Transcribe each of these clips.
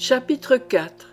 Chapitre 4.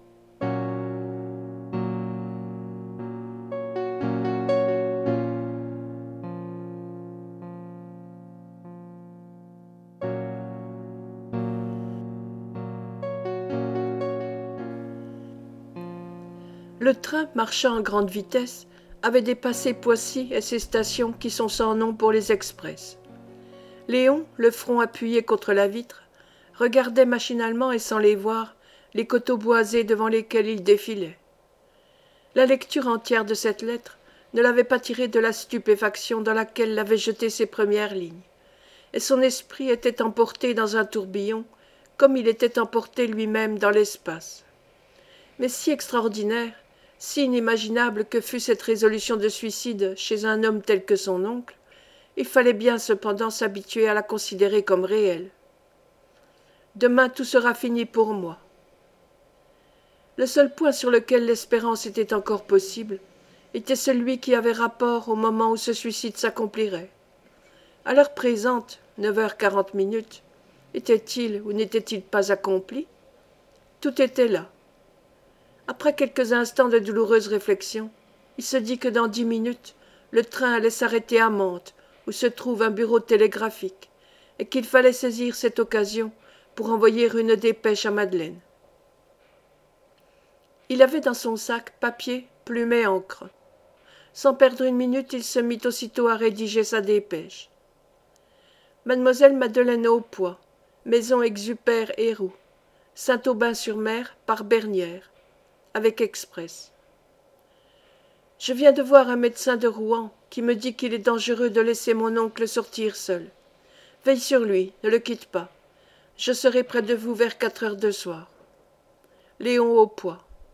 Le train, marchant à grande vitesse, avait dépassé Poissy et ses stations qui sont sans nom pour les express. Léon, le front appuyé contre la vitre, regardait machinalement et sans les voir les coteaux boisés devant lesquels il défilait. La lecture entière de cette lettre ne l'avait pas tiré de la stupéfaction dans laquelle l'avaient jeté ses premières lignes, et son esprit était emporté dans un tourbillon comme il était emporté lui-même dans l'espace. Mais si extraordinaire, si inimaginable que fût cette résolution de suicide chez un homme tel que son oncle, il fallait bien cependant s'habituer à la considérer comme réelle. Demain tout sera fini pour moi. Le seul point sur lequel l'espérance était encore possible était celui qui avait rapport au moment où ce suicide s'accomplirait. À l'heure présente, 9h40, était-il ou n'était-il pas accompli? Tout était là. Après quelques instants de douloureuse réflexion, il se dit que dans 10 minutes, le train allait s'arrêter à Mantes, où se trouve un bureau télégraphique, et qu'il fallait saisir cette occasion pour envoyer une dépêche à Madeleine. Il avait dans son sac papier, plume et encre. Sans perdre une minute, il se mit aussitôt à rédiger sa dépêche. Mademoiselle Madeleine Aupoy, maison Exupère-Héroux, Saint-Aubin-sur-Mer, par Bernière, avec express. Je viens de voir un médecin de Rouen qui me dit qu'il est dangereux de laisser mon oncle sortir seul. Veille sur lui, ne le quitte pas. Je serai près de vous vers 4 heures de soir. Léon Aupoy.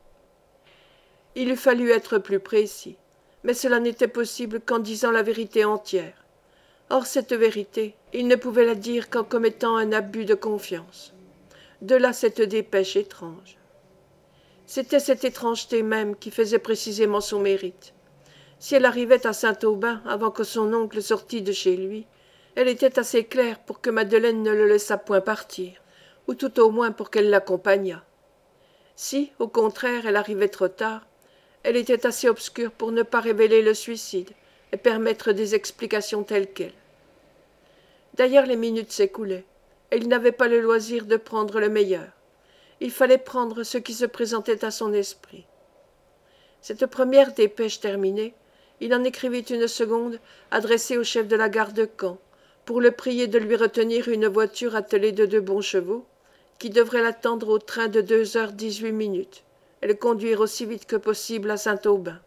Il eût fallu être plus précis, mais cela n'était possible qu'en disant la vérité entière. Or cette vérité, il ne pouvait la dire qu'en commettant un abus de confiance. De là cette dépêche étrange. C'était cette étrangeté même qui faisait précisément son mérite. Si elle arrivait à Saint-Aubin avant que son oncle sortît de chez lui, elle était assez claire pour que Madeleine ne le laissât point partir, ou tout au moins pour qu'elle l'accompagnât. Si, au contraire, elle arrivait trop tard, elle était assez obscure pour ne pas révéler le suicide et permettre des explications telles quelles. D'ailleurs les minutes s'écoulaient, et il n'avait pas le loisir de prendre le meilleur. Il fallait prendre ce qui se présentait à son esprit. Cette première dépêche terminée, il en écrivit une seconde adressée au chef de la gare de Caen, pour le prier de lui retenir une voiture attelée de 2 bons chevaux, qui devrait l'attendre au train de 2h18, et le conduire aussi vite que possible à Saint-Aubin.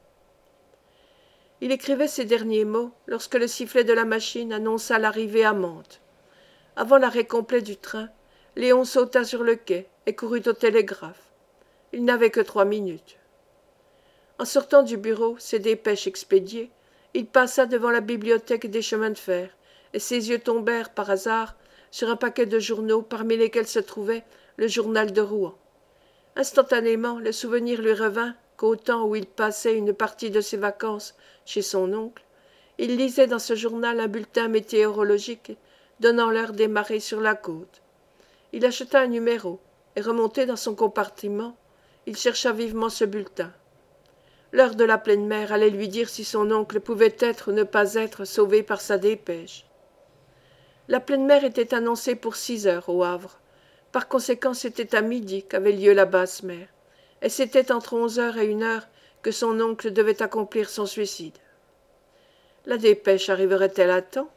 Il écrivait ces derniers mots lorsque le sifflet de la machine annonça l'arrivée à Mantes. Avant l'arrêt complet du train, Léon sauta sur le quai et courut au télégraphe. Il n'avait que 3 minutes. En sortant du bureau, ses dépêches expédiées, il passa devant la bibliothèque des chemins de fer, et ses yeux tombèrent par hasard sur un paquet de journaux parmi lesquels se trouvait le journal de Rouen. Instantanément, le souvenir lui revint qu'au temps où il passait une partie de ses vacances chez son oncle, il lisait dans ce journal un bulletin météorologique donnant l'heure des marées sur la côte. Il acheta un numéro, et remonté dans son compartiment, il chercha vivement ce bulletin. L'heure de la pleine mer allait lui dire si son oncle pouvait être ou ne pas être sauvé par sa dépêche. La pleine mer était annoncée pour 6 heures au Havre. Par conséquent, c'était à midi qu'avait lieu la basse mer, et c'était entre 11h et 1h que son oncle devait accomplir son suicide. La dépêche arriverait-elle à temps?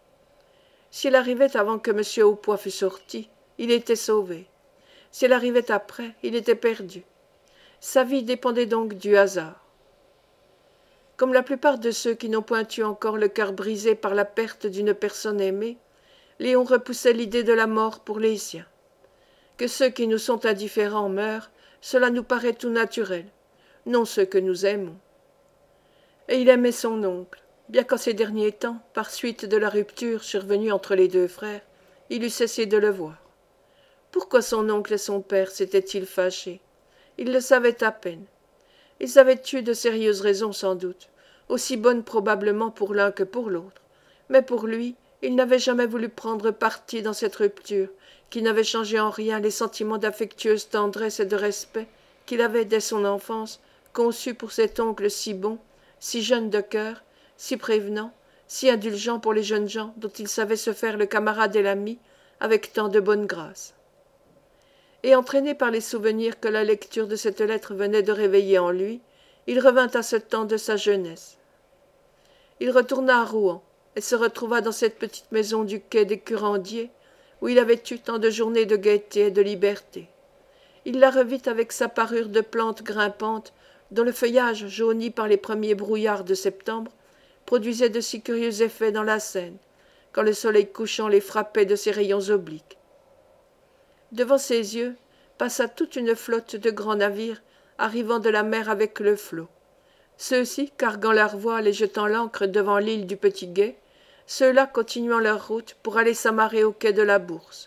Si elle arrivait avant que M. Aupoy fût sorti, il était sauvé. Si elle arrivait après, il était perdu. Sa vie dépendait donc du hasard. Comme la plupart de ceux qui n'ont point eu encore le cœur brisé par la perte d'une personne aimée, Léon repoussait l'idée de la mort pour les siens. Que ceux qui nous sont indifférents meurent, cela nous paraît tout naturel, non ceux que nous aimons. Et il aimait son oncle, bien qu'en ces derniers temps, par suite de la rupture survenue entre les 2 frères, il eût cessé de le voir. Pourquoi son oncle et son père s'étaient-ils fâchés? Il le savait à peine. Ils avaient eu de sérieuses raisons sans doute, aussi bonnes probablement pour l'un que pour l'autre, mais pour lui, il n'avait jamais voulu prendre parti dans cette rupture qui n'avait changé en rien les sentiments d'affectueuse tendresse et de respect qu'il avait dès son enfance conçus pour cet oncle si bon, si jeune de cœur, si prévenant, si indulgent pour les jeunes gens dont il savait se faire le camarade et l'ami avec tant de bonne grâce. Et entraîné par les souvenirs que la lecture de cette lettre venait de réveiller en lui, il revint à ce temps de sa jeunesse. Il retourna à Rouen et se retrouva dans cette petite maison du quai des Curandiers où il avait eu tant de journées de gaieté et de liberté. Il la revit avec sa parure de plante grimpante dont le feuillage jauni par les premiers brouillards de septembre produisait de si curieux effets dans la Seine, quand le soleil couchant les frappait de ses rayons obliques. Devant ses yeux passa toute une flotte de grands navires arrivant de la mer avec le flot. Ceux-ci carguant leurs voiles et jetant l'ancre devant l'île du Petit Gué, ceux-là continuant leur route pour aller s'amarrer au quai de la Bourse.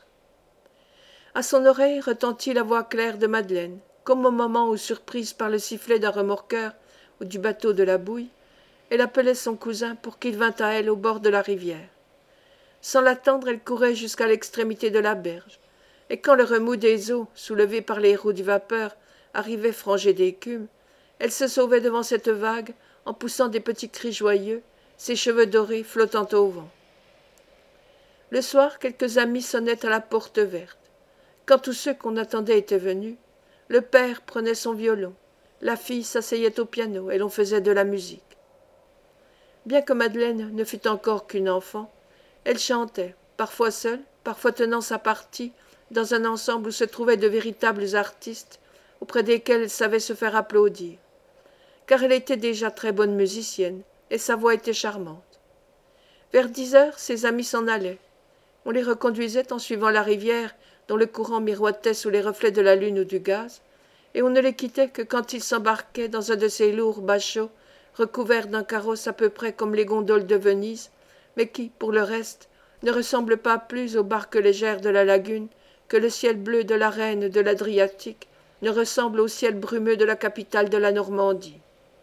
À son oreille retentit la voix claire de Madeleine, comme au moment où, surprise par le sifflet d'un remorqueur ou du bateau de la Bouille, elle appelait son cousin pour qu'il vînt à elle au bord de la rivière. Sans l'attendre, elle courait jusqu'à l'extrémité de la berge, et quand le remous des eaux, soulevé par les roues du vapeur, arrivait frangé d'écume, elle se sauvait devant cette vague en poussant des petits cris joyeux, ses cheveux dorés flottant au vent. Le soir, quelques amis sonnaient à la porte verte. Quand tous ceux qu'on attendait étaient venus, le père prenait son violon, la fille s'asseyait au piano et l'on faisait de la musique. Bien que Madeleine ne fût encore qu'une enfant, elle chantait, parfois seule, parfois tenant sa partie, dans un ensemble où se trouvaient de véritables artistes, auprès desquels elle savait se faire applaudir. Car elle était déjà très bonne musicienne, et sa voix était charmante. Vers 10 heures, ses amis s'en allaient. On les reconduisait en suivant la rivière dont le courant miroitait sous les reflets de la lune ou du gaz, et on ne les quittait que quand ils s'embarquaient dans un de ces lourds bachots recouverts d'un carrosse à peu près comme les gondoles de Venise, mais qui, pour le reste, ne ressemblent pas plus aux barques légères de la lagune que le ciel bleu de la Reine de l'Adriatique ne ressemble au ciel brumeux de la capitale de la Normandie.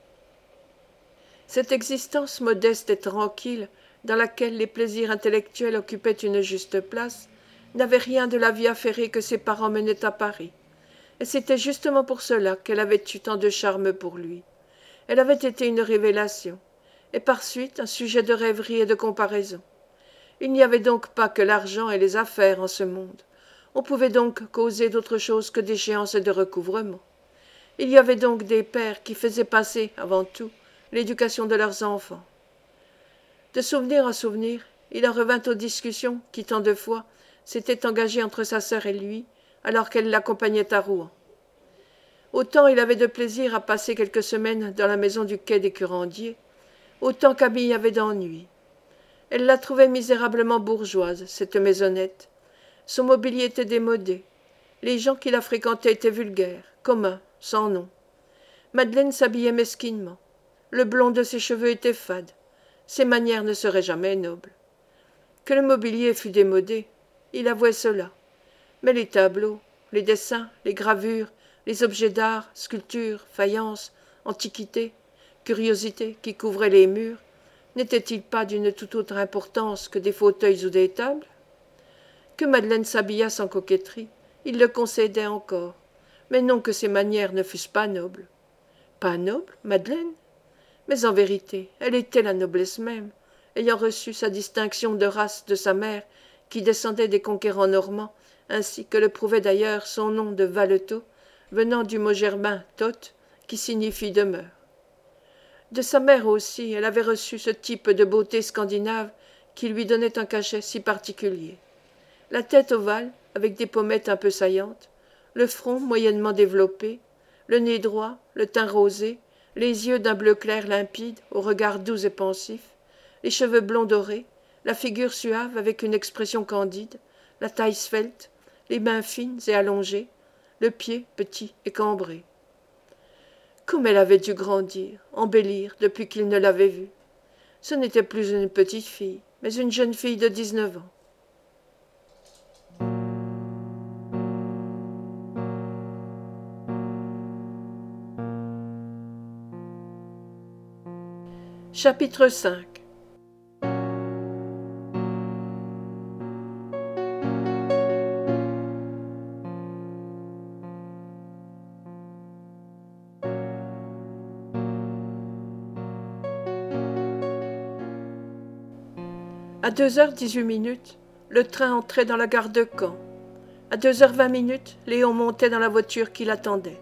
Cette existence modeste et tranquille, dans laquelle les plaisirs intellectuels occupaient une juste place, n'avait rien de la vie affairée que ses parents menaient à Paris. Et c'était justement pour cela qu'elle avait eu tant de charme pour lui. Elle avait été une révélation, et par suite un sujet de rêverie et de comparaison. Il n'y avait donc pas que l'argent et les affaires en ce monde. On pouvait donc causer d'autre chose que d'échéance et de recouvrement. Il y avait donc des pères qui faisaient passer, avant tout, l'éducation de leurs enfants. De souvenir en souvenir, il en revint aux discussions qui, tant de fois, s'étaient engagées entre sa sœur et lui, alors qu'elle l'accompagnait à Rouen. Autant il avait de plaisir à passer quelques semaines dans la maison du quai des Curandiers, autant Camille avait d'ennui. Elle la trouvait misérablement bourgeoise, cette maisonnette. Son mobilier était démodé. Les gens qui la fréquentaient étaient vulgaires, communs, sans nom. Madeleine s'habillait mesquinement. Le blond de ses cheveux était fade. Ses manières ne seraient jamais nobles. Que le mobilier fût démodé, il avouait cela. Mais les tableaux, les dessins, les gravures, les objets d'art, sculptures, faïences, antiquités, curiosités qui couvraient les murs, n'étaient-ils pas d'une toute autre importance que des fauteuils ou des tables? Que Madeleine s'habillât sans coquetterie, il le concédait encore, mais non que ses manières ne fussent pas nobles. Pas noble, Madeleine? Mais en vérité, elle était la noblesse même, ayant reçu sa distinction de race de sa mère, qui descendait des conquérants normands, ainsi que le prouvait d'ailleurs son nom de Valetot, venant du mot germain tot, qui signifie demeure. De sa mère aussi, elle avait reçu ce type de beauté scandinave qui lui donnait un cachet si particulier. La tête ovale, avec des pommettes un peu saillantes, le front moyennement développé, le nez droit, le teint rosé, les yeux d'un bleu clair limpide, au regard doux et pensif, les cheveux blonds dorés, la figure suave avec une expression candide, la taille svelte, les mains fines et allongées, le pied petit et cambré. Comme elle avait dû grandir, embellir, depuis qu'il ne l'avait vue. Ce n'était plus une petite fille, mais une jeune fille de 19 ans. Chapitre 5. À 2h18, le train entrait dans la gare de Caen. À 2h20, Léon montait dans la voiture qui l'attendait.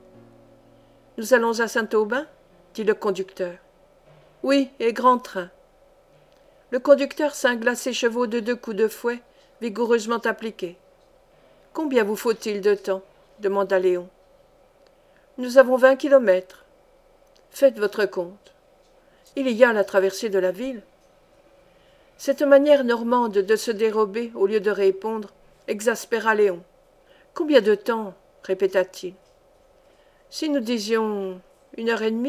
« Nous allons à Saint-Aubin » dit le conducteur. « Oui, et grand train. » Le conducteur cingla ses chevaux de 2 coups de fouet vigoureusement appliqués. « Combien vous faut-il de temps » demanda Léon. « Nous avons 20 kilomètres. » « Faites votre compte. » « Il y a la traversée de la ville. » Cette manière normande de se dérober au lieu de répondre exaspéra Léon. « Combien de temps » répéta-t-il. « Si nous disions 1h30 »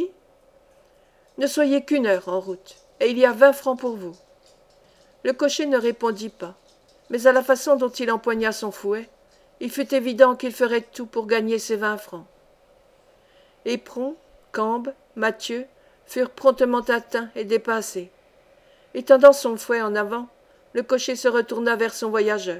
« Ne soyez qu'1 heure en route, et il y a 20 francs pour vous. » Le cocher ne répondit pas, mais à la façon dont il empoigna son fouet, il fut évident qu'il ferait tout pour gagner ses 20 francs. Éperon, Cambe, Mathieu furent promptement atteints et dépassés. Étendant son fouet en avant, le cocher se retourna vers son voyageur.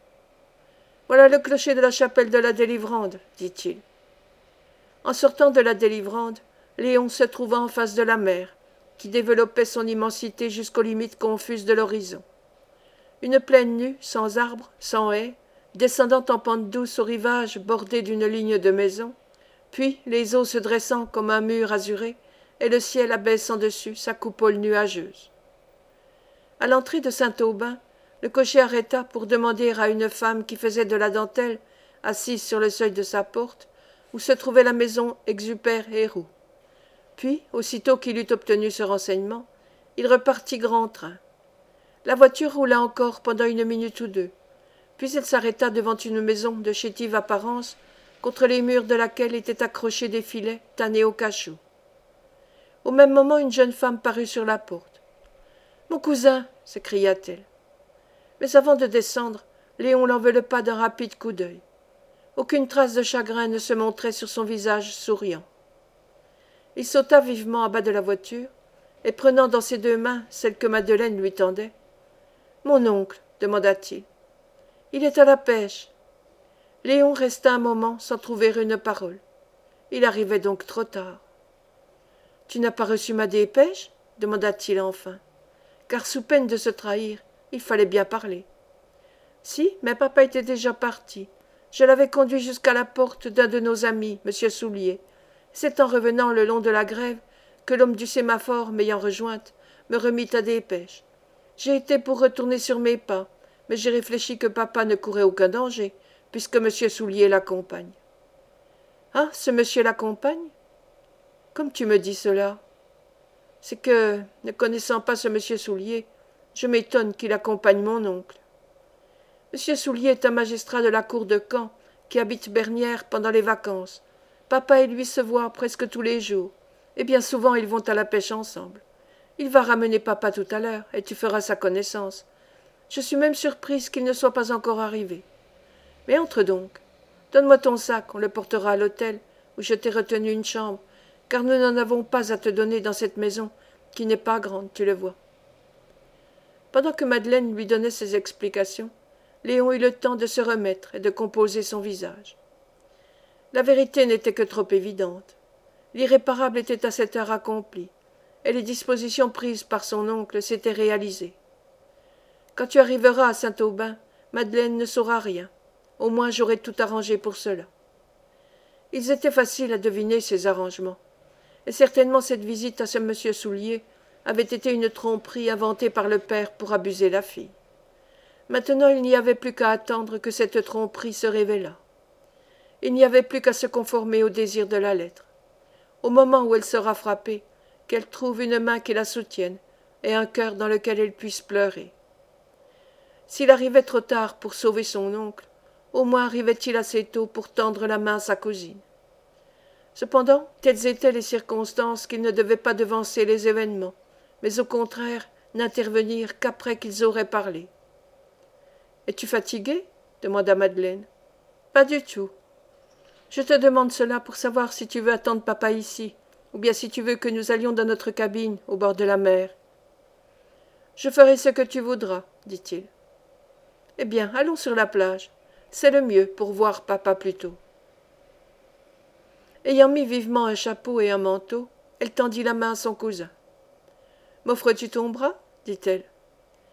« Voilà le clocher de la chapelle de la Délivrande, » dit-il. En sortant de la Délivrande, Léon se trouva en face de la mer, qui développait son immensité jusqu'aux limites confuses de l'horizon. Une plaine nue, sans arbres, sans haies, descendant en pente douce au rivage bordé d'une ligne de maisons, puis les eaux se dressant comme un mur azuré, et le ciel abaissant dessus sa coupole nuageuse. À l'entrée de Saint-Aubin, le cocher arrêta pour demander à une femme qui faisait de la dentelle, assise sur le seuil de sa porte, où se trouvait la maison Exupère-Héroux. Puis, aussitôt qu'il eut obtenu ce renseignement, il repartit grand train. La voiture roula encore pendant 1 minute ou 2, puis elle s'arrêta devant une maison de chétive apparence, contre les murs de laquelle étaient accrochés des filets tannés au cachou. Au même moment, une jeune femme parut sur la porte. « Mon cousin » s'écria-t-elle. Mais avant de descendre, Léon l'enveloppa d'un rapide coup d'œil. Aucune trace de chagrin ne se montrait sur son visage souriant. Il sauta vivement à bas de la voiture, et prenant dans ses 2 mains celle que Madeleine lui tendait. « Mon oncle » demanda-t-il. « Il est à la pêche. » Léon resta un moment sans trouver une parole. Il arrivait donc trop tard. « Tu n'as pas reçu ma dépêche » demanda-t-il enfin, car sous peine de se trahir, il fallait bien parler. « Si, mais papa était déjà parti. Je l'avais conduit jusqu'à la porte d'un de nos amis, M. Soulier. C'est en revenant le long de la grève que l'homme du sémaphore, m'ayant rejointe, me remit ta dépêche. J'ai été pour retourner sur mes pas, mais j'ai réfléchi que papa ne courait aucun danger, puisque M. Soulier l'accompagne. » « Ah, ce monsieur l'accompagne » ? « Comme tu me dis cela. C'est que, ne connaissant pas ce monsieur Soulier, je m'étonne qu'il accompagne mon oncle. Monsieur Soulier est un magistrat de la cour de Caen qui habite Bernières pendant les vacances. Papa et lui se voient presque tous les jours, et bien souvent ils vont à la pêche ensemble. Il va ramener papa tout à l'heure, et tu feras sa connaissance. Je suis même surprise qu'il ne soit pas encore arrivé. Mais entre donc. Donne-moi ton sac, on le portera à l'hôtel, où je t'ai retenu une chambre, car nous n'en avons pas à te donner dans cette maison, qui n'est pas grande, tu le vois. » Pendant que Madeleine lui donnait ses explications, Léon eut le temps de se remettre et de composer son visage. La vérité n'était que trop évidente. L'irréparable était à cette heure accompli, et les dispositions prises par son oncle s'étaient réalisées. Quand tu arriveras à Saint-Aubin, Madeleine ne saura rien. Au moins j'aurai tout arrangé pour cela. Ils étaient faciles à deviner, ces arrangements, et certainement cette visite à ce monsieur Soulier avait été une tromperie inventée par le père pour abuser la fille. Maintenant il n'y avait plus qu'à attendre que cette tromperie se révélât. Il n'y avait plus qu'à se conformer au désir de la lettre. Au moment où elle sera frappée, qu'elle trouve une main qui la soutienne et un cœur dans lequel elle puisse pleurer. S'il arrivait trop tard pour sauver son oncle, au moins arrivait-il assez tôt pour tendre la main à sa cousine. Cependant, telles étaient les circonstances qu'il ne devait pas devancer les événements, mais au contraire n'intervenir qu'après qu'ils auraient parlé. « Es-tu fatigué » demanda Madeleine. « Pas du tout. Je te demande cela pour savoir si tu veux attendre papa ici, ou bien si tu veux que nous allions dans notre cabine, au bord de la mer. »« Je ferai ce que tu voudras, » dit-il. « Eh bien, allons sur la plage. C'est le mieux pour voir papa plus tôt. » Ayant mis vivement un chapeau et un manteau, elle tendit la main à son cousin. « M'offres-tu ton bras » dit-elle.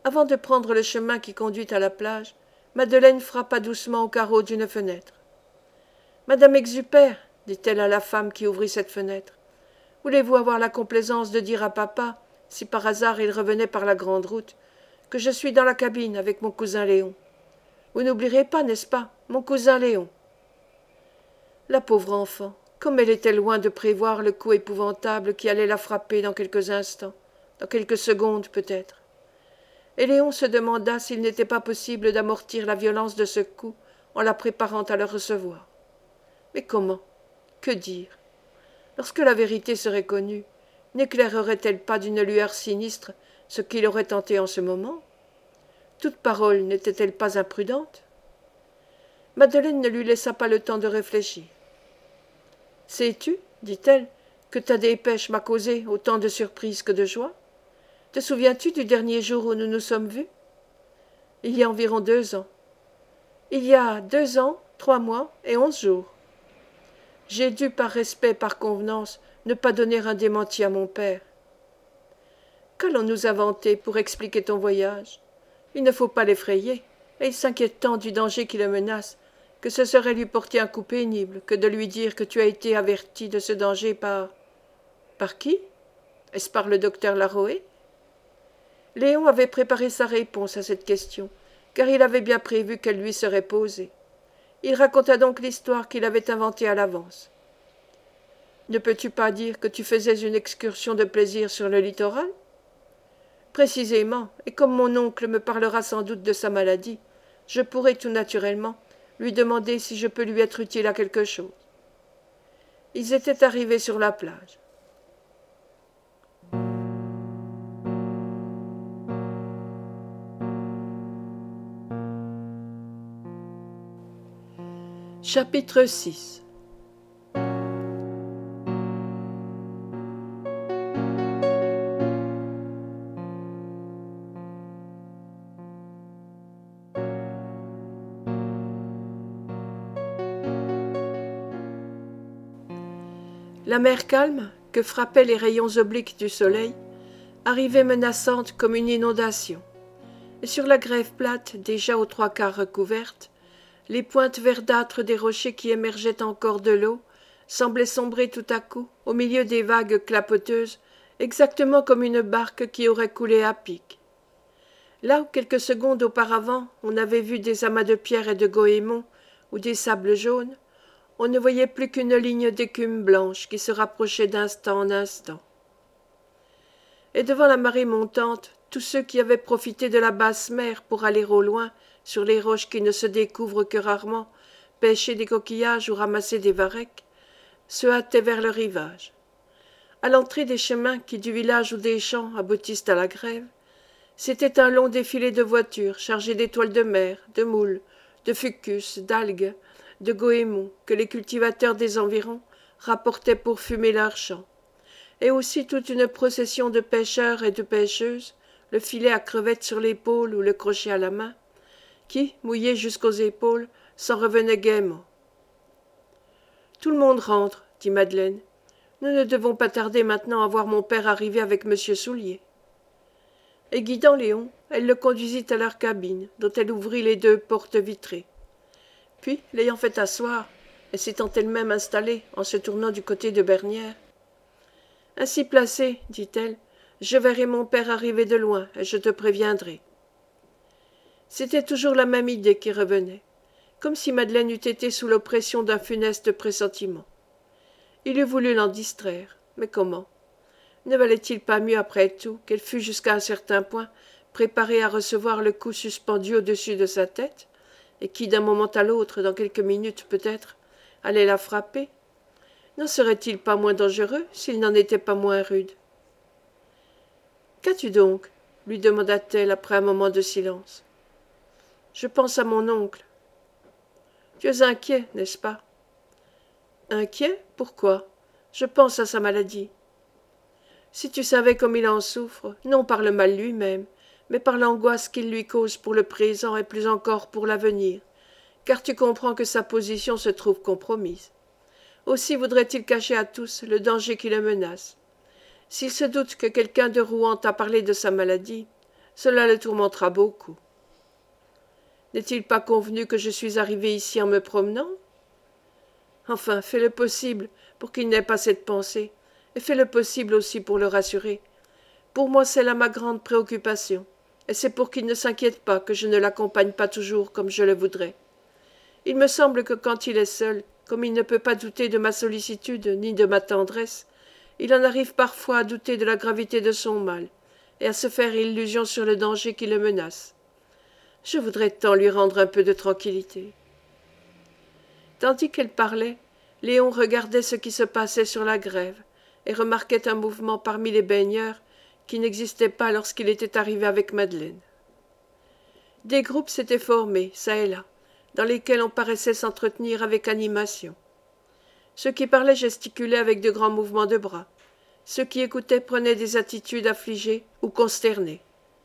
Avant de prendre le chemin qui conduit à la plage, Madeleine frappa doucement au carreau d'une fenêtre. Madame Exupère, dit-elle à la femme qui ouvrit cette fenêtre, voulez-vous avoir la complaisance de dire à papa, si par hasard il revenait par la grande route, que je suis dans la cabine avec mon cousin Léon. Vous n'oublierez pas, n'est-ce pas, mon cousin Léon? La pauvre enfant, comme elle était loin de prévoir le coup épouvantable qui allait la frapper dans quelques instants, dans quelques secondes peut-être. Et Léon se demanda s'il n'était pas possible d'amortir la violence de ce coup en la préparant à le recevoir. Mais comment? Que dire? Lorsque la vérité serait connue, n'éclairerait-elle pas d'une lueur sinistre ce qu'il aurait tenté en ce moment? Toute parole n'était-elle pas imprudente? Madeleine ne lui laissa pas le temps de réfléchir. « Sais-tu, dit-elle, que ta dépêche m'a causé autant de surprise que de joie? Te souviens-tu du dernier jour où nous nous sommes vus? Il y a environ 2 ans. Il y a 2 ans, 3 mois et 11 jours. J'ai dû, par respect, par convenance, ne pas donner un démenti à mon père. Qu'allons-nous inventer pour expliquer ton voyage? Il ne faut pas l'effrayer, et il s'inquiète tant du danger qui le menace, que ce serait lui porter un coup pénible que de lui dire que tu as été averti de ce danger par… Par qui? Est-ce par le docteur Laroé? Léon avait préparé sa réponse à cette question, car il avait bien prévu qu'elle lui serait posée. Il raconta donc l'histoire qu'il avait inventée à l'avance. Ne peux-tu pas dire que tu faisais une excursion de plaisir sur le littoral? Précisément, et comme mon oncle me parlera sans doute de sa maladie, je pourrai tout naturellement lui demander si je peux lui être utile à quelque chose. Ils étaient arrivés sur la plage. Chapitre 6. La mer calme, que frappaient les rayons obliques du soleil, arrivait menaçante comme une inondation, et sur la grève plate, déjà aux 3/4 recouverte, les pointes verdâtres des rochers qui émergeaient encore de l'eau semblaient sombrer tout à coup au milieu des vagues clapoteuses, exactement comme une barque qui aurait coulé à pic. Là où quelques secondes auparavant on avait vu des amas de pierres et de goémons ou des sables jaunes, on ne voyait plus qu'une ligne d'écume blanche qui se rapprochait d'instant en instant. Et devant la marée montante, tous ceux qui avaient profité de la basse mer pour aller au loin, sur les roches qui ne se découvrent que rarement, pêcher des coquillages ou ramasser des varechs, se hâtaient vers le rivage. À l'entrée des chemins qui du village ou des champs aboutissent à la grève, c'était un long défilé de voitures chargées d'étoiles de mer, de moules, de fucus, d'algues, de goémons que les cultivateurs des environs rapportaient pour fumer leurs champs, et aussi toute une procession de pêcheurs et de pêcheuses, le filet à crevettes sur l'épaule ou le crochet à la main, qui, mouillés jusqu'aux épaules, s'en revenaient gaiement. « Tout le monde rentre, dit Madeleine. Nous ne devons pas tarder maintenant à voir mon père arriver avec monsieur Soulier. » Et guidant Léon, elle le conduisit à leur cabine, dont elle ouvrit les 2 portes vitrées. Puis, l'ayant fait asseoir, et s'étant elle-même installée en se tournant du côté de Bernières, « Ainsi placé, dit-elle, je verrai mon père arriver de loin, et je te préviendrai. » C'était toujours la même idée qui revenait, comme si Madeleine eût été sous l'oppression d'un funeste pressentiment. Il eût voulu l'en distraire, mais comment? Ne valait-il pas mieux, après tout, qu'elle fût jusqu'à un certain point préparée à recevoir le coup suspendu au-dessus de sa tête, et qui, d'un moment à l'autre, dans quelques minutes peut-être, allait la frapper? N'en serait-il pas moins dangereux s'il n'en était pas moins rude? « Qu'as-tu donc » lui demanda-t-elle après un moment de silence. « Je pense à mon oncle. »« Tu es inquiet, n'est-ce pas ?»« Inquiet? Pourquoi? Je pense à sa maladie. » Si tu savais comme il en souffre, non par le mal lui-même, mais par l'angoisse qu'il lui cause pour le présent et plus encore pour l'avenir, car tu comprends que sa position se trouve compromise. Aussi voudrait-il cacher à tous le danger qui le menace. S'il se doute que quelqu'un de Rouen t'a parlé de sa maladie, Cela le tourmentera beaucoup. N'est-il pas convenu que je suis arrivé ici en me promenant? Enfin, fais le possible pour qu'il n'ait pas cette pensée, et fais le possible aussi pour le rassurer. Pour moi, c'est là ma grande préoccupation, et c'est pour qu'il ne s'inquiète pas que je ne l'accompagne pas toujours comme je le voudrais. Il me semble que quand il est seul, comme il ne peut pas douter de ma sollicitude ni de ma tendresse, il en arrive parfois à douter de la gravité de son mal, et à se faire illusion sur le danger qui le menace. Je voudrais tant lui rendre un peu de tranquillité. Tandis qu'elle parlait, Léon regardait ce qui se passait sur la grève, et remarquait un mouvement parmi les baigneurs qui n'existait pas lorsqu'il était arrivé avec Madeleine. Des groupes s'étaient formés, çà et là, dans lesquels on paraissait s'entretenir avec animation. Ceux qui parlaient gesticulaient avec de grands mouvements de bras. Ceux qui écoutaient prenaient des attitudes affligées ou consternées.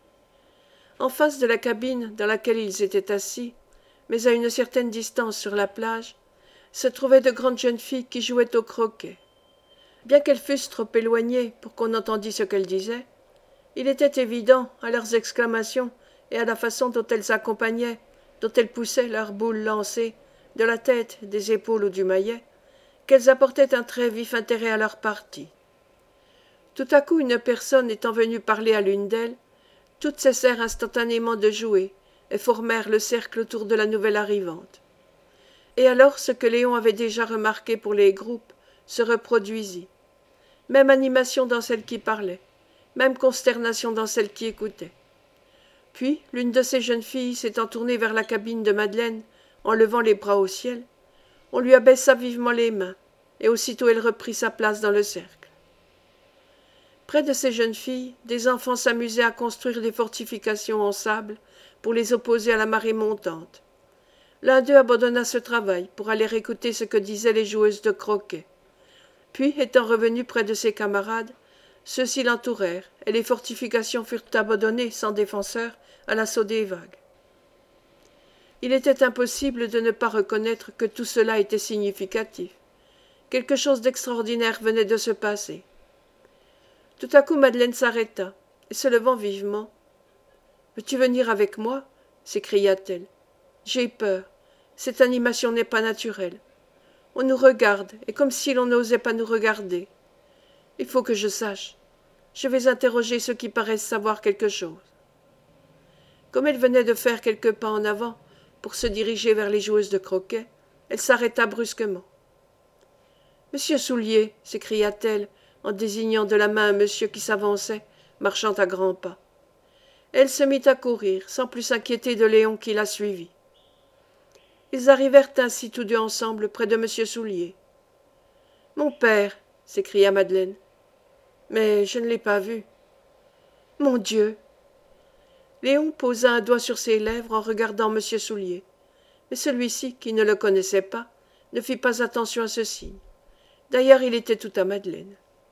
En face de la cabine dans laquelle ils étaient assis, mais à une certaine distance sur la plage, se trouvaient de grandes jeunes filles qui jouaient au croquet. Bien qu'elles fussent trop éloignées pour qu'on entendît ce qu'elles disaient, il était évident, à leurs exclamations et à la façon dont elles accompagnaient, dont elles poussaient leurs boules lancées, de la tête, des épaules ou du maillet, qu'elles apportaient un très vif intérêt à leur partie. Tout à coup, une personne étant venue parler à l'une d'elles, toutes cessèrent instantanément de jouer et formèrent le cercle autour de la nouvelle arrivante. Et alors ce que Léon avait déjà remarqué pour les groupes se reproduisit. Même animation dans celle qui parlait, même consternation dans celle qui écoutait. Puis l'une de ces jeunes filles s'étant tournée vers la cabine de Madeleine en levant les bras au ciel, on lui abaissa vivement les mains, et aussitôt elle reprit sa place dans le cercle. Près de ces jeunes filles, des enfants s'amusaient à construire des fortifications en sable pour les opposer à la marée montante. L'un d'eux abandonna ce travail pour aller écouter ce que disaient les joueuses de croquet. Puis, étant revenu près de ses camarades, ceux-ci l'entourèrent, et les fortifications furent abandonnées sans défenseurs à l'assaut des vagues. Il était impossible de ne pas reconnaître que tout cela était significatif. Quelque chose d'extraordinaire venait de se passer. Tout à coup Madeleine s'arrêta, et se levant vivement. « Veux-tu venir avec moi » s'écria-t-elle. « J'ai peur. Cette animation n'est pas naturelle. On nous regarde, et comme si l'on n'osait pas nous regarder. Il faut que je sache. Je vais interroger ceux qui paraissent savoir quelque chose. » Comme elle venait de faire quelques pas en avant pour se diriger vers les joueuses de croquet, elle s'arrêta brusquement. « Monsieur Soulier » s'écria-t-elle en désignant de la main un monsieur qui s'avançait, marchant à grands pas. Elle se mit à courir, sans plus s'inquiéter de Léon qui la suivit. Ils arrivèrent ainsi tous deux ensemble près de monsieur Soulier. « Mon père » s'écria Madeleine. « Mais je ne l'ai pas vu. »« Mon Dieu !» Léon posa un doigt sur ses lèvres en regardant monsieur Soulier. Mais celui-ci, qui ne le connaissait pas, ne fit pas attention à ce signe. D'ailleurs, il était tout à Madeleine.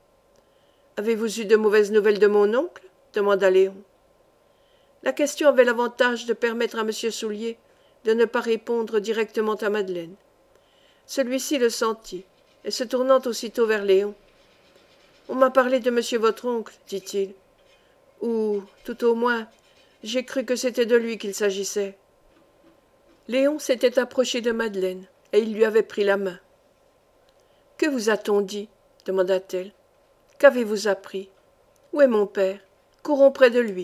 « Avez-vous eu de mauvaises nouvelles de mon oncle » demanda Léon. La question avait l'avantage de permettre à monsieur Soulier de ne pas répondre directement à Madeleine. Celui-ci le sentit, et se tournant aussitôt vers Léon. « On m'a parlé de monsieur votre oncle, dit-il. Ou, tout au moins, j'ai cru que c'était de lui qu'il s'agissait. » Léon s'était approché de Madeleine, et il lui avait pris la main. « Que vous a-t-on dit » demanda-t-elle. « Qu'avez-vous appris ? Où est mon père ? Courons près de lui. »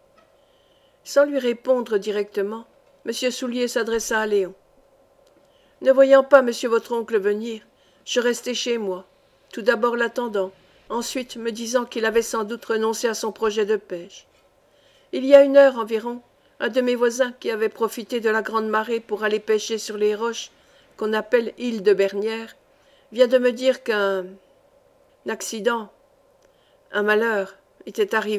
Sans lui répondre directement, M. Soulier s'adressa à Léon. « Ne voyant pas monsieur votre oncle venir, je restai chez moi, tout d'abord l'attendant, ensuite me disant qu'il avait sans doute renoncé à son projet de pêche. Il y a 1 heure environ, un de mes voisins qui avait profité de la grande marée pour aller pêcher sur les roches qu'on appelle île de Bernières vient de me dire qu'un accident, un malheur, était arrivé. »«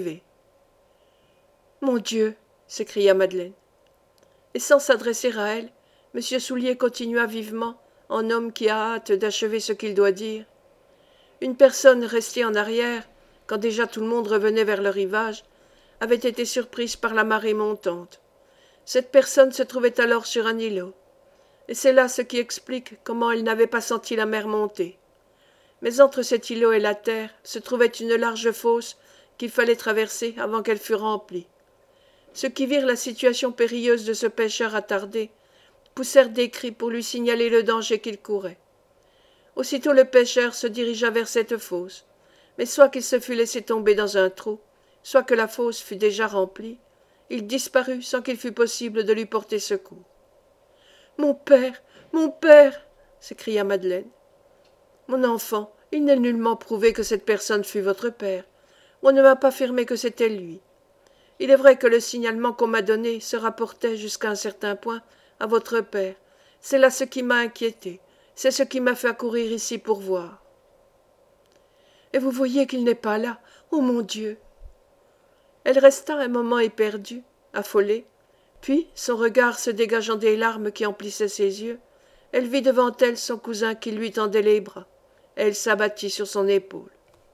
Mon Dieu !» s'écria Madeleine. Et sans s'adresser à elle, M. Soulier continua vivement, en homme qui a hâte d'achever ce qu'il doit dire. Une personne restée en arrière, quand déjà tout le monde revenait vers le rivage, avait été surprise par la marée montante. Cette personne se trouvait alors sur un îlot. Et c'est là ce qui explique comment elle n'avait pas senti la mer monter. Mais entre cet îlot et la terre se trouvait une large fosse qu'il fallait traverser avant qu'elle fût remplie. Ceux qui virent la situation périlleuse de ce pêcheur attardé poussèrent des cris pour lui signaler le danger qu'il courait. Aussitôt le pêcheur se dirigea vers cette fosse, mais soit qu'il se fût laissé tomber dans un trou, soit que la fosse fût déjà remplie, il disparut sans qu'il fût possible de lui porter secours. « Mon père, mon père !» s'écria Madeleine. « Mon enfant, il n'est nullement prouvé que cette personne fût votre père. On ne m'a pas affirmé que c'était lui. Il est vrai que le signalement qu'on m'a donné se rapportait jusqu'à un certain point à votre père. C'est là ce qui m'a inquiété. C'est ce qui m'a fait accourir ici pour voir. » « Et vous voyez qu'il n'est pas là. Oh mon Dieu !» Elle resta un moment éperdue, affolée, puis, son regard se dégageant des larmes qui emplissaient ses yeux, elle vit devant elle son cousin qui lui tendait les bras. Elle s'abattit sur son épaule.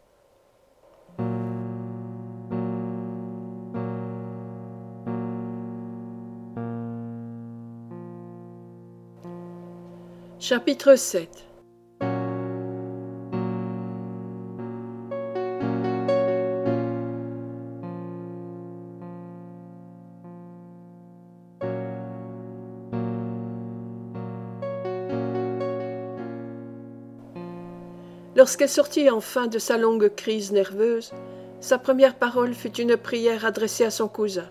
Chapitre 7. Lorsqu'elle sortit enfin de sa longue crise nerveuse, sa première parole fut une prière adressée à son cousin.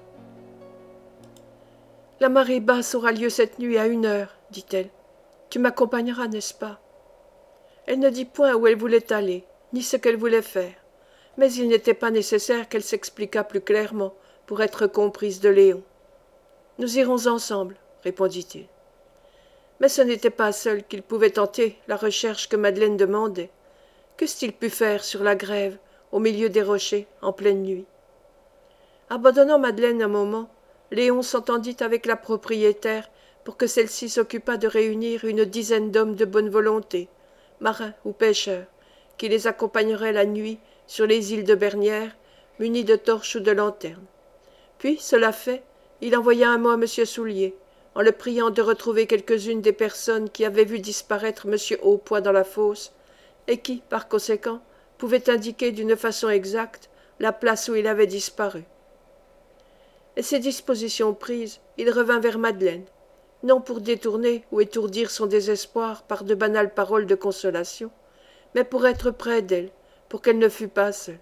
« La marée basse aura lieu cette nuit à 1 heure, dit-elle. Tu m'accompagneras, n'est-ce pas ?» Elle ne dit point où elle voulait aller, ni ce qu'elle voulait faire, mais il n'était pas nécessaire qu'elle s'expliquât plus clairement pour être comprise de Léon. « Nous irons ensemble, répondit-il. Mais ce n'était pas seul qu'il pouvait tenter la recherche que Madeleine demandait. Qu'eussent-ils pu faire sur la grève, au milieu des rochers, en pleine nuit? Abandonnant Madeleine un moment, Léon s'entendit avec la propriétaire pour que celle-ci s'occupât de réunir une dizaine d'hommes de bonne volonté, marins ou pêcheurs, qui les accompagneraient la nuit sur les îles de Bernières, munis de torches ou de lanternes. Puis, cela fait, il envoya un mot à M. Soulier, en le priant de retrouver quelques-unes des personnes qui avaient vu disparaître M. Haupoy dans la fosse, et qui, par conséquent, pouvaient indiquer d'une façon exacte la place où il avait disparu. Et ces dispositions prises, il revint vers Madeleine, non pour détourner ou étourdir son désespoir par de banales paroles de consolation, mais pour être près d'elle, pour qu'elle ne fût pas seule.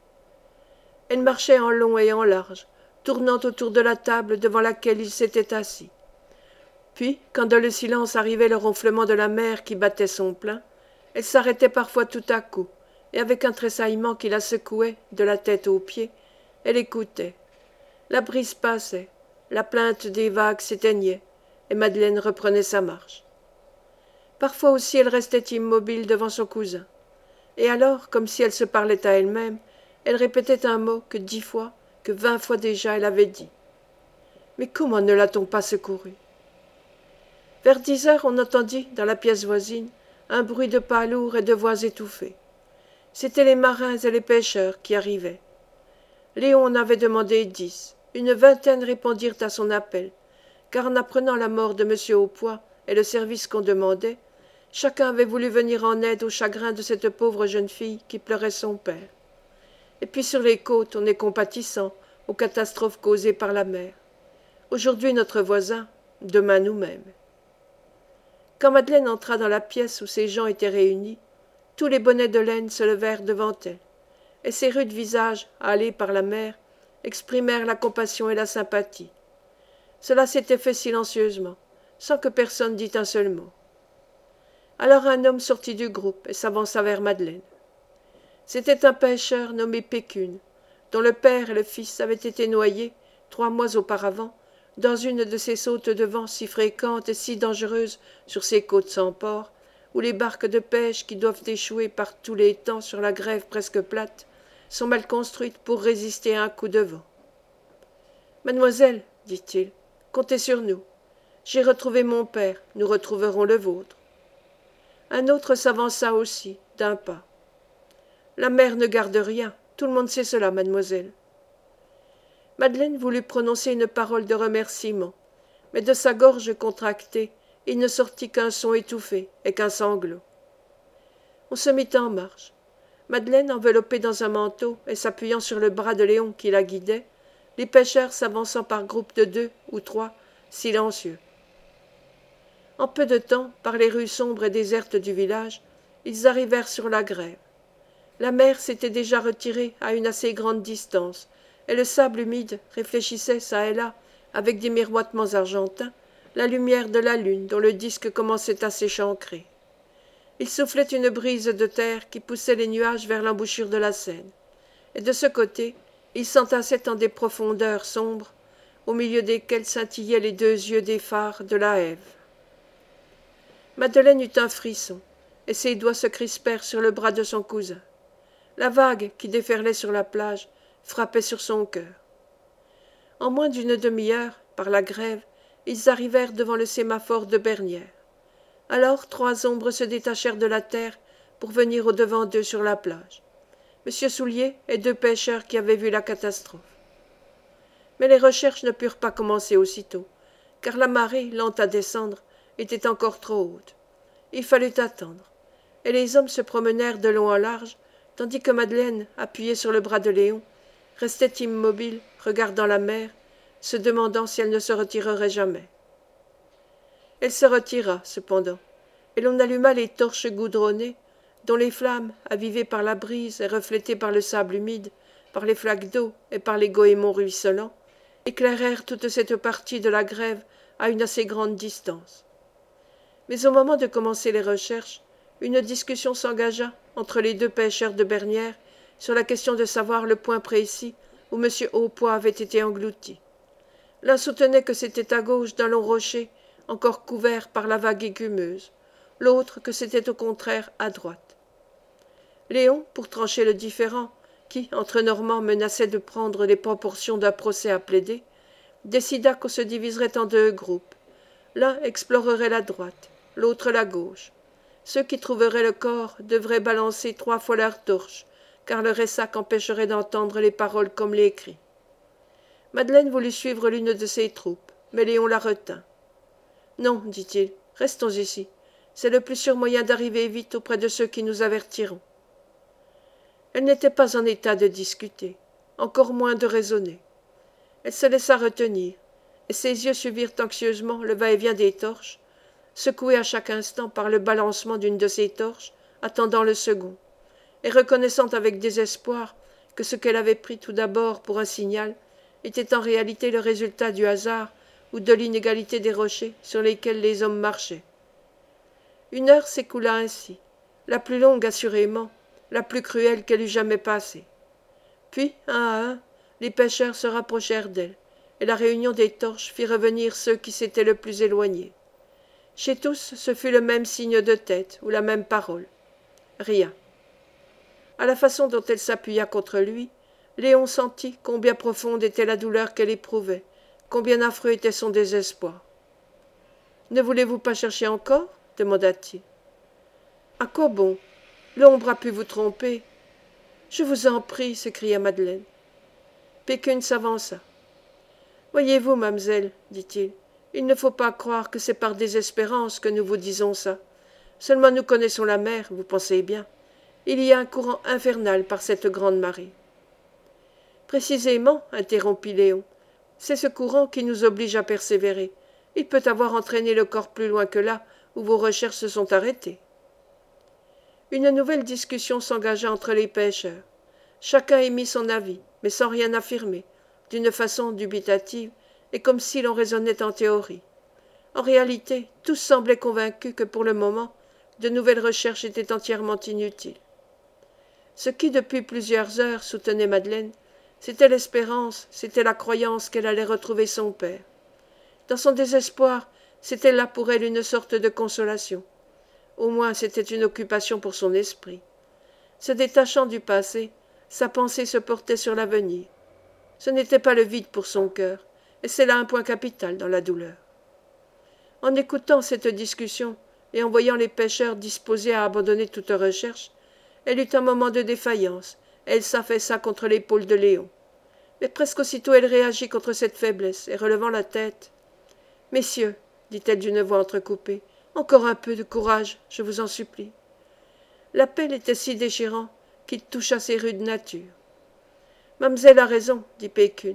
Elle marchait en long et en large, tournant autour de la table devant laquelle il s'était assis. Puis, quand dans le silence arrivait le ronflement de la mer qui battait son plein, elle s'arrêtait parfois tout à coup, et avec un tressaillement qui la secouait de la tête aux pieds, elle écoutait. La brise passait, la plainte des vagues s'éteignait, et Madeleine reprenait sa marche. Parfois aussi elle restait immobile devant son cousin, et alors, comme si elle se parlait à elle-même, elle répétait un mot que 10 fois, que 20 fois déjà elle avait dit. Mais comment ne l'a-t-on pas secouru? Vers 10 heures, on entendit, dans la pièce voisine, un bruit de pas lourds et de voix étouffées. C'étaient les marins et les pêcheurs qui arrivaient. Léon en avait demandé 10. Une vingtaine répondirent à son appel, car en apprenant la mort de M. Haupoy et le service qu'on demandait, chacun avait voulu venir en aide au chagrin de cette pauvre jeune fille qui pleurait son père. Et puis sur les côtes, on est compatissant aux catastrophes causées par la mer. Aujourd'hui notre voisin, demain nous-mêmes. Quand Madeleine entra dans la pièce où ces gens étaient réunis, tous les bonnets de laine se levèrent devant elle, et ces rudes visages, hâlés par la mer, exprimèrent la compassion et la sympathie. Cela s'était fait silencieusement, sans que personne dît un seul mot. Alors un homme sortit du groupe et s'avança vers Madeleine. C'était un pêcheur nommé Pécune, dont le père et le fils avaient été noyés, 3 mois auparavant, dans une de ces sautes de vent si fréquentes et si dangereuses sur ces côtes sans port, où les barques de pêche qui doivent échouer par tous les temps sur la grève presque plate sont mal construites pour résister à un coup de vent. « Mademoiselle, dit-il, comptez sur nous. J'ai retrouvé mon père, nous retrouverons le vôtre. » Un autre s'avança aussi, d'un pas. « La mer ne garde rien, tout le monde sait cela, mademoiselle. » Madeleine voulut prononcer une parole de remerciement, mais de sa gorge contractée, il ne sortit qu'un son étouffé et qu'un sanglot. On se mit en marche. Madeleine, enveloppée dans un manteau et s'appuyant sur le bras de Léon qui la guidait, les pêcheurs s'avançant par groupes de 2 ou 3, silencieux. En peu de temps, par les rues sombres et désertes du village, ils arrivèrent sur la grève. La mer s'était déjà retirée à une assez grande distance, et le sable humide réfléchissait çà et là, avec des miroitements argentins, la lumière de la lune dont le disque commençait à s'échancrer. Il soufflait une brise de terre qui poussait les nuages vers l'embouchure de la Seine, et de ce côté, ils s'entassaient en des profondeurs sombres, au milieu desquelles scintillaient les 2 yeux des phares de la Hève. Madeleine eut un frisson, et ses doigts se crispèrent sur le bras de son cousin. La vague qui déferlait sur la plage frappait sur son cœur. En moins d'une demi-heure, par la grève, ils arrivèrent devant le sémaphore de Bernières. Alors 3 ombres se détachèrent de la terre pour venir au-devant d'eux sur la plage. M. Soulier et 2 pêcheurs qui avaient vu la catastrophe. Mais les recherches ne purent pas commencer aussitôt, car la marée, lente à descendre, était encore trop haute. Il fallut attendre, et les hommes se promenèrent de long en large, tandis que Madeleine, appuyée sur le bras de Léon, restait immobile, regardant la mer, se demandant si elle ne se retirerait jamais. Elle se retira, cependant, et l'on alluma les torches goudronnées, dont les flammes, avivées par la brise et reflétées par le sable humide, par les flaques d'eau et par les goémons ruisselants, éclairèrent toute cette partie de la grève à une assez grande distance. Mais au moment de commencer les recherches, une discussion s'engagea entre les 2 pêcheurs de Bernières sur la question de savoir le point précis où M. Haupoix avait été englouti. L'un soutenait que c'était à gauche d'un long rocher encore couvert par la vague écumeuse, l'autre que c'était au contraire à droite. Léon, pour trancher le différend, qui, entre Normands, menaçait de prendre les proportions d'un procès à plaider, décida qu'on se diviserait en 2 groupes. L'un explorerait la droite, l'autre la gauche. Ceux qui trouveraient le corps devraient balancer 3 fois leur torche, car le ressac empêcherait d'entendre les paroles comme les cris. Madeleine voulut suivre l'une de ces troupes, mais Léon la retint. « Non, dit-il, restons ici. C'est le plus sûr moyen d'arriver vite auprès de ceux qui nous avertiront. » Elle n'était pas en état de discuter, encore moins de raisonner. Elle se laissa retenir, et ses yeux suivirent anxieusement le va-et-vient des torches, secouée à chaque instant par le balancement d'une de ces torches, attendant le second, et reconnaissant avec désespoir que ce qu'elle avait pris tout d'abord pour un signal était en réalité le résultat du hasard ou de l'inégalité des rochers sur lesquels les hommes marchaient. Une heure s'écoula ainsi, la plus longue assurément, la plus cruelle qu'elle eût jamais passée. Puis, un à un, les pêcheurs se rapprochèrent d'elle, et la réunion des torches fit revenir ceux qui s'étaient le plus éloignés. Chez tous, ce fut le même signe de tête ou la même parole. Rien. À la façon dont elle s'appuya contre lui, Léon sentit combien profonde était la douleur qu'elle éprouvait, combien affreux était son désespoir. « Ne voulez-vous pas chercher encore » demanda-t-il. « À quoi bon? L'ombre a pu vous tromper. »« Je vous en prie, » s'écria Madeleine. Pécune s'avança. « Voyez-vous, mamselle, dit-il, il ne faut pas croire que c'est par désespérance que nous vous disons ça. Seulement nous connaissons la mer, vous pensez bien. Il y a un courant infernal par cette grande marée. » Précisément, interrompit Léon, c'est ce courant qui nous oblige à persévérer. Il peut avoir entraîné le corps plus loin que là où vos recherches se sont arrêtées. Une nouvelle discussion s'engagea entre les pêcheurs. Chacun émit son avis, mais sans rien affirmer, d'une façon dubitative et comme si l'on raisonnait en théorie. En réalité, tous semblaient convaincus que pour le moment, de nouvelles recherches étaient entièrement inutiles. Ce qui, depuis plusieurs heures, soutenait Madeleine, c'était l'espérance, c'était la croyance qu'elle allait retrouver son père. Dans son désespoir, c'était là pour elle une sorte de consolation. Au moins, c'était une occupation pour son esprit. Se détachant du passé, sa pensée se portait sur l'avenir. Ce n'était pas le vide pour son cœur, et c'est là un point capital dans la douleur. En écoutant cette discussion et en voyant les pêcheurs disposés à abandonner toute recherche, elle eut un moment de défaillance, et elle s'affaissa contre l'épaule de Léon. Mais presque aussitôt elle réagit contre cette faiblesse, et relevant la tête. « Messieurs, dit-elle d'une voix entrecoupée, encore un peu de courage, je vous en supplie. » L'appel était si déchirant qu'il toucha ses rudes natures. « Mamselle a raison, dit Pécune.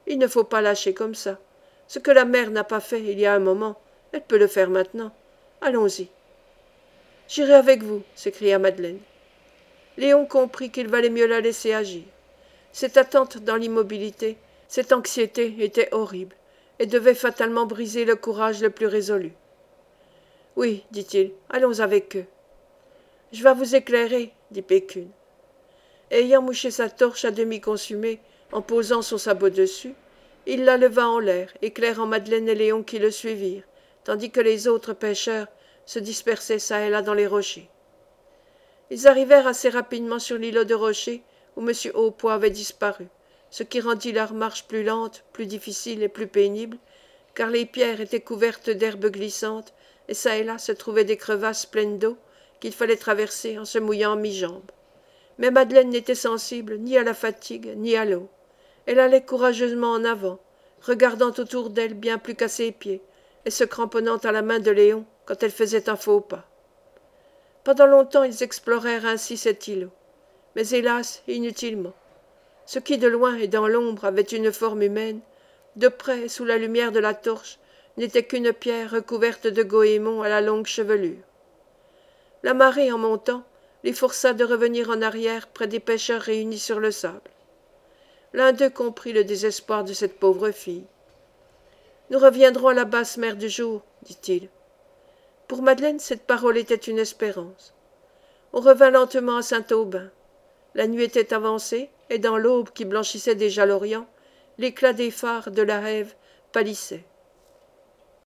Il ne faut pas lâcher comme ça. Ce que la mère n'a pas fait il y a un moment, elle peut le faire maintenant. Allons-y. J'irai avec vous, s'écria Madeleine. Léon comprit qu'il valait mieux la laisser agir. Cette attente dans l'immobilité, cette anxiété était horrible, et devait fatalement briser le courage le plus résolu. Oui, dit-il, allons avec eux. Je vas vous éclairer, dit Pécune. Ayant mouché sa torche à demi consumée, en posant son sabot dessus, il la leva en l'air, éclairant Madeleine et Léon qui le suivirent, tandis que les autres pêcheurs se dispersaient çà et là dans les rochers. Ils arrivèrent assez rapidement sur l'îlot de rochers où M. Haupoix avait disparu, ce qui rendit leur marche plus lente, plus difficile et plus pénible, car les pierres étaient couvertes d'herbes glissantes, et çà et là se trouvaient des crevasses pleines d'eau qu'il fallait traverser en se mouillant en mi-jambe. Mais Madeleine n'était sensible ni à la fatigue ni à l'eau. Elle allait courageusement en avant, regardant autour d'elle bien plus qu'à ses pieds, et se cramponnant à la main de Léon quand elle faisait un faux pas. Pendant longtemps ils explorèrent ainsi cet îlot, mais hélas inutilement. Ce qui de loin et dans l'ombre avait une forme humaine, de près sous la lumière de la torche, n'était qu'une pierre recouverte de goémons à la longue chevelure. La marée, en montant, les força de revenir en arrière près des pêcheurs réunis sur le sable. L'un d'eux comprit le désespoir de cette pauvre fille. « Nous reviendrons à la basse mer du jour, dit-il. Pour Madeleine, cette parole était une espérance. On revint lentement à Saint-Aubin. La nuit était avancée, et dans l'aube qui blanchissait déjà l'Orient, l'éclat des phares de la Hève pâlissait.